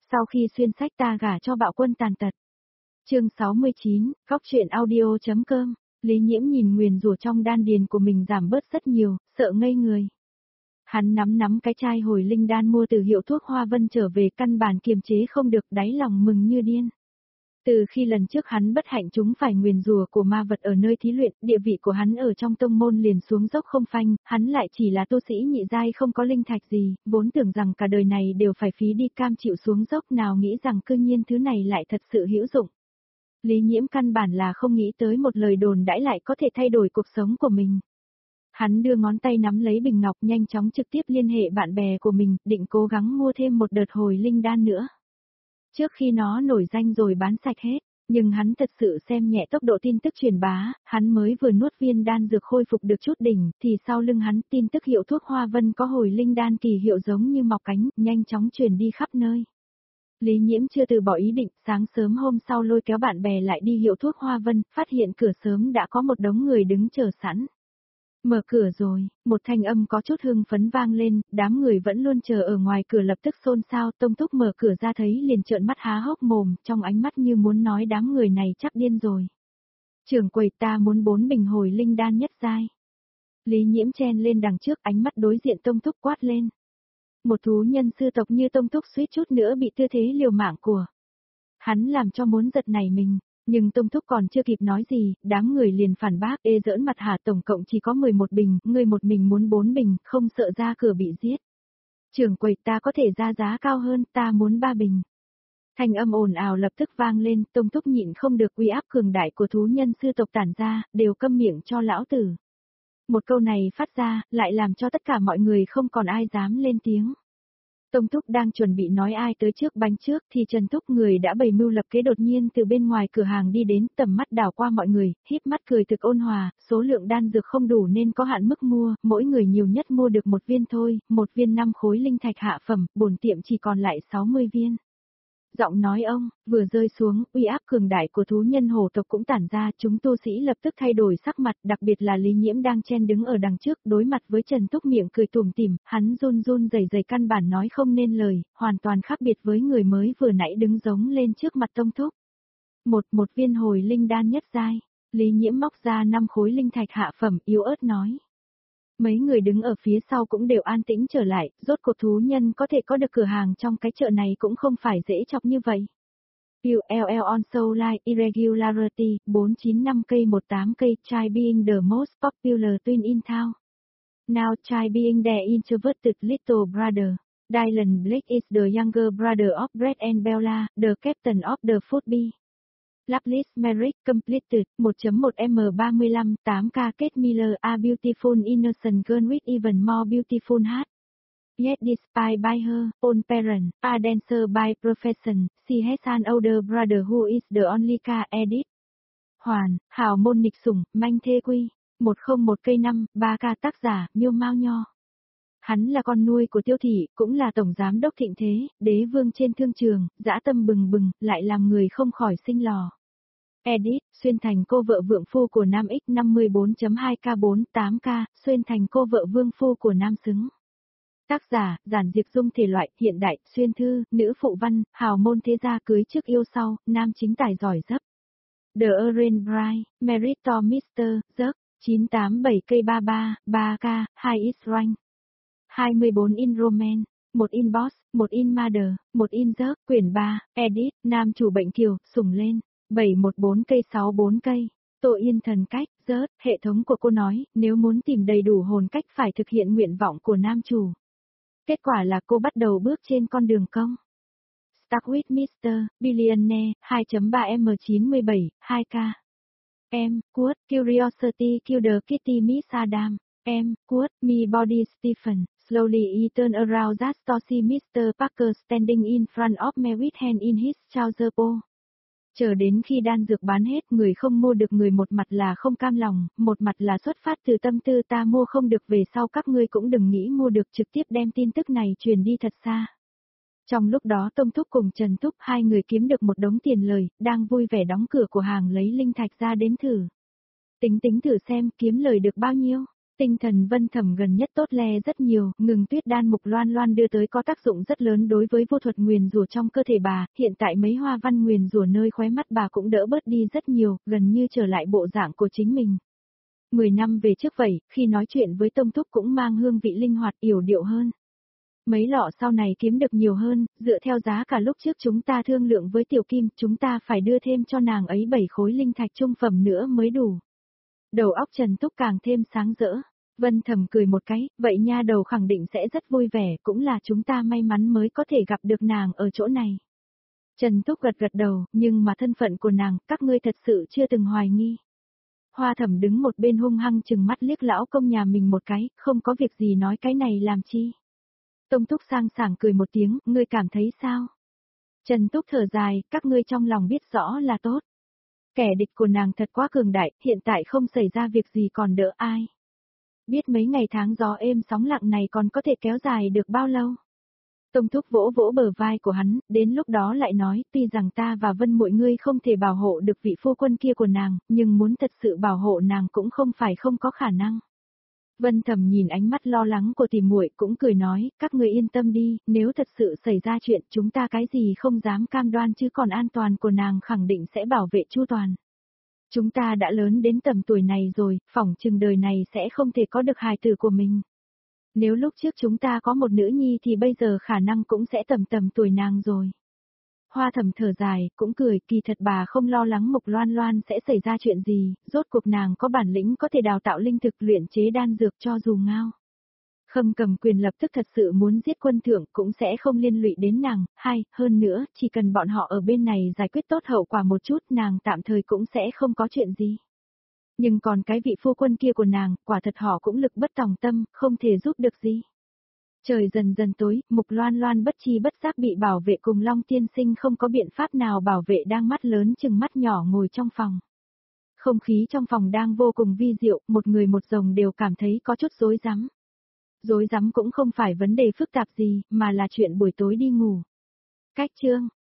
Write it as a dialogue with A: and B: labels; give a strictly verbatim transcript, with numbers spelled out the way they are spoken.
A: Sau khi xuyên sách ta gả cho bạo quân tàn tật. Chương sáu mươi chín, góc truyện audio.com. Lý Nhiễm nhìn nguyền rủa trong đan điền của mình giảm bớt rất nhiều, sợ ngây người. Hắn nắm nắm cái chai hồi linh đan mua từ hiệu thuốc Hoa Vân trở về, căn bản kiềm chế không được, đáy lòng mừng như điên. Từ khi lần trước hắn bất hạnh chúng phải nguyền rủa của ma vật ở nơi thí luyện, địa vị của hắn ở trong tông môn liền xuống dốc không phanh, hắn lại chỉ là tu sĩ nhị giai không có linh thạch gì, vốn tưởng rằng cả đời này đều phải phí đi cam chịu xuống dốc, nào nghĩ rằng cư nhiên thứ này lại thật sự hữu dụng. Lý Nhiễm căn bản là không nghĩ tới một lời đồn đãi lại có thể thay đổi cuộc sống của mình. Hắn đưa ngón tay nắm lấy bình ngọc, nhanh chóng trực tiếp liên hệ bạn bè của mình, định cố gắng mua thêm một đợt hồi linh đan nữa. Trước khi nó nổi danh rồi bán sạch hết, nhưng hắn thật sự xem nhẹ tốc độ tin tức truyền bá, hắn mới vừa nuốt viên đan dược khôi phục được chút đỉnh, thì sau lưng hắn tin tức hiệu thuốc Hoa Vân có hồi linh đan kỳ hiệu giống như mọc cánh, nhanh chóng truyền đi khắp nơi. Lý Nhiễm chưa từ bỏ ý định, sáng sớm hôm sau lôi kéo bạn bè lại đi hiệu thuốc Hoa Vân, phát hiện cửa sớm đã có một đống người đứng chờ sẵn. Mở cửa rồi, một thanh âm có chút hưng phấn vang lên, đám người vẫn luôn chờ ở ngoài cửa lập tức xôn xao, Tông Thúc mở cửa ra thấy liền trợn mắt há hốc mồm, trong ánh mắt như muốn nói đám người này chắc điên rồi. Trưởng quầy, ta muốn bốn bình hồi linh đan nhất giai. Lý Nhiễm chen lên đằng trước, ánh mắt đối diện Tông Thúc quát lên. Một thú nhân sư tộc như Tông Thúc suýt chút nữa bị tư thế liều mạng của hắn làm cho muốn giật nảy mình. Nhưng Tông Thúc còn chưa kịp nói gì, đám người liền phản bác, ê giỡn mặt hả, tổng cộng chỉ có mười một bình, ngươi một mình muốn bốn bình, không sợ ra cửa bị giết. Trưởng quầy, ta có thể ra giá cao hơn, ta muốn ba bình. Thanh âm ồn ào lập tức vang lên, Tông Thúc nhịn không được, uy áp cường đại của thú nhân sư tộc tản ra, đều câm miệng cho lão tử. Một câu này phát ra, lại làm cho tất cả mọi người không còn ai dám lên tiếng. Tông Thúc đang chuẩn bị nói ai tới trước bánh trước thì Trần Thúc, người đã bày mưu lập kế, đột nhiên từ bên ngoài cửa hàng đi đến, tầm mắt đảo qua mọi người, híp mắt cười thực ôn hòa, số lượng đan dược không đủ nên có hạn mức mua, mỗi người nhiều nhất mua được một viên thôi, một viên năm khối linh thạch hạ phẩm, bổn tiệm chỉ còn lại sáu mươi viên. Giọng nói ông vừa rơi xuống, uy áp cường đại của thú nhân hổ tộc cũng tản ra, chúng tu sĩ lập tức thay đổi sắc mặt, đặc biệt là Lý Nhiễm đang chen đứng ở đằng trước, đối mặt với Trần Thúc miệng cười tủm tỉm, hắn run run rẩy rẩy căn bản nói không nên lời, hoàn toàn khác biệt với người mới vừa nãy đứng giống lên trước mặt Tông Thúc. Một một viên hồi linh đan nhất giai, Lý Nhiễm móc ra năm khối linh thạch hạ phẩm, yếu ớt nói. Mấy người đứng ở phía sau cũng đều an tĩnh trở lại, rốt cuộc thú nhân có thể có được cửa hàng trong cái chợ này cũng không phải dễ chọc như vậy. u lờ lờ on soul line irregularity, bốn chín năm cây một tám cây, try being the most popular twin in town. Now try being the introverted little brother. Dylan Blake is the younger brother of Brett and Bella, the captain of the football. Lapis Merrick completed, một chấm một em ba lăm, tám K Kate Miller, a beautiful innocent girl with even more beautiful heart. Yet despite by her own parent, a dancer by profession, she has an older brother who is the only K edit. Hoàn, hào môn nịch sủng, manh thê quy, một không một cây năm, ba K tác giả, Miêu Mao Nho. Hắn là con nuôi của Tiêu Thị, cũng là tổng giám đốc thịnh thế, đế vương trên thương trường, dã tâm bừng bừng, lại làm người không khỏi sinh lò. Edit, xuyên thành cô vợ vượng phu của Nam X năm mươi bốn chấm hai K bốn tám K, xuyên thành cô vợ vương phu của Nam xứng. Tác giả, giản diệt dung thể loại, hiện đại, xuyên thư, nữ phụ văn, hào môn thế gia cưới trước yêu sau, nam chính tài giỏi dấp. The Orange Bride, Merit to mister, Giấc, chín tám bảy cây ba ba, ba K, hai X rank. hai mươi bốn in Roman, một in Boss, một in Mother, một in Giấc, quyển ba, Edit, nam chủ bệnh kiều, sủng lên. bảy một bốn cây sáu bốn cây, Tô Yên thần cách, rớt, hệ thống của cô nói, nếu muốn tìm đầy đủ hồn cách phải thực hiện nguyện vọng của nam chủ. Kết quả là cô bắt đầu bước trên con đường công. Start with mister Billionaire, hai chấm ba em chín bảy, hai K. Em, Quote, Curiosity Kill the Kitty Miss Adam. Em, Quote, Me Body Stephen, slowly he turned around just to see mister Parker standing in front of me with hand in his trouser pocket. Chờ đến khi đan dược bán hết, người không mua được, người một mặt là không cam lòng, một mặt là xuất phát từ tâm tư ta mua không được, về sau các ngươi cũng đừng nghĩ mua được, trực tiếp đem tin tức này truyền đi thật xa. Trong lúc đó Tông Thúc cùng Trần Thúc, hai người kiếm được một đống tiền lời, đang vui vẻ đóng cửa của hàng lấy linh thạch ra đến thử. Tính tính thử xem kiếm lời được bao nhiêu. Tinh thần Vân Thẩm gần nhất tốt le rất nhiều, ngừng tuyết đan mục loan loan đưa tới có tác dụng rất lớn đối với vô thuật nguyền rủa trong cơ thể bà, hiện tại mấy hoa văn nguyền rủa nơi khóe mắt bà cũng đỡ bớt đi rất nhiều, gần như trở lại bộ dạng của chính mình. Mười năm về trước vậy, khi nói chuyện với Tông Thúc cũng mang hương vị linh hoạt yểu điệu hơn. Mấy lọ sau này kiếm được nhiều hơn, dựa theo giá cả lúc trước chúng ta thương lượng với Tiểu Kim, chúng ta phải đưa thêm cho nàng ấy bảy khối linh thạch trung phẩm nữa mới đủ. Đầu óc Trần Túc càng thêm sáng rỡ. Vân Thẩm cười một cái, vậy nha đầu khẳng định sẽ rất vui vẻ, cũng là chúng ta may mắn mới có thể gặp được nàng ở chỗ này. Trần Túc gật gật đầu, nhưng mà thân phận của nàng, các ngươi thật sự chưa từng hoài nghi. Hoa Thẩm đứng một bên hung hăng chừng mắt liếc lão công nhà mình một cái, không có việc gì nói cái này làm chi. Tông Túc sang sảng cười một tiếng, ngươi cảm thấy sao? Trần Túc thở dài, các ngươi trong lòng biết rõ là tốt. Kẻ địch của nàng thật quá cường đại, hiện tại không xảy ra việc gì còn đỡ ai. Biết mấy ngày tháng gió êm sóng lặng này còn có thể kéo dài được bao lâu? Tông Thúc vỗ vỗ bờ vai của hắn, đến lúc đó lại nói, tuy rằng ta và Vân Muội ngươi không thể bảo hộ được vị phu quân kia của nàng, nhưng muốn thật sự bảo hộ nàng cũng không phải không có khả năng. Vân Thẩm nhìn ánh mắt lo lắng của tỷ muội cũng cười nói, các người yên tâm đi, nếu thật sự xảy ra chuyện chúng ta cái gì không dám cam đoan chứ còn an toàn của nàng khẳng định sẽ bảo vệ chu toàn. Chúng ta đã lớn đến tầm tuổi này rồi, phỏng chừng đời này sẽ không thể có được hài tử của mình. Nếu lúc trước chúng ta có một nữ nhi thì bây giờ khả năng cũng sẽ tầm tầm tuổi nàng rồi. Hoa Thẩm thở dài, cũng cười, kỳ thật bà không lo lắng Mục Loan Loan sẽ xảy ra chuyện gì, rốt cuộc nàng có bản lĩnh có thể đào tạo linh thực luyện chế đan dược cho dù ngao. Khâm Cầm Quyền lập tức thật sự muốn giết quân thượng cũng sẽ không liên lụy đến nàng, hay, hơn nữa, chỉ cần bọn họ ở bên này giải quyết tốt hậu quả một chút nàng tạm thời cũng sẽ không có chuyện gì. Nhưng còn cái vị phu quân kia của nàng, quả thật họ cũng lực bất tòng tâm, không thể giúp được gì. Trời dần dần tối, Mục Loan Loan bất chi bất giác bị bảo vệ cùng Long Tiên Sinh không có biện pháp nào bảo vệ đang mắt lớn chừng mắt nhỏ ngồi trong phòng. Không khí trong phòng đang vô cùng vi diệu, một người một rồng đều cảm thấy có chút rối rắm. Rối rắm cũng không phải vấn đề phức tạp gì, mà là chuyện buổi tối đi ngủ. Cách chương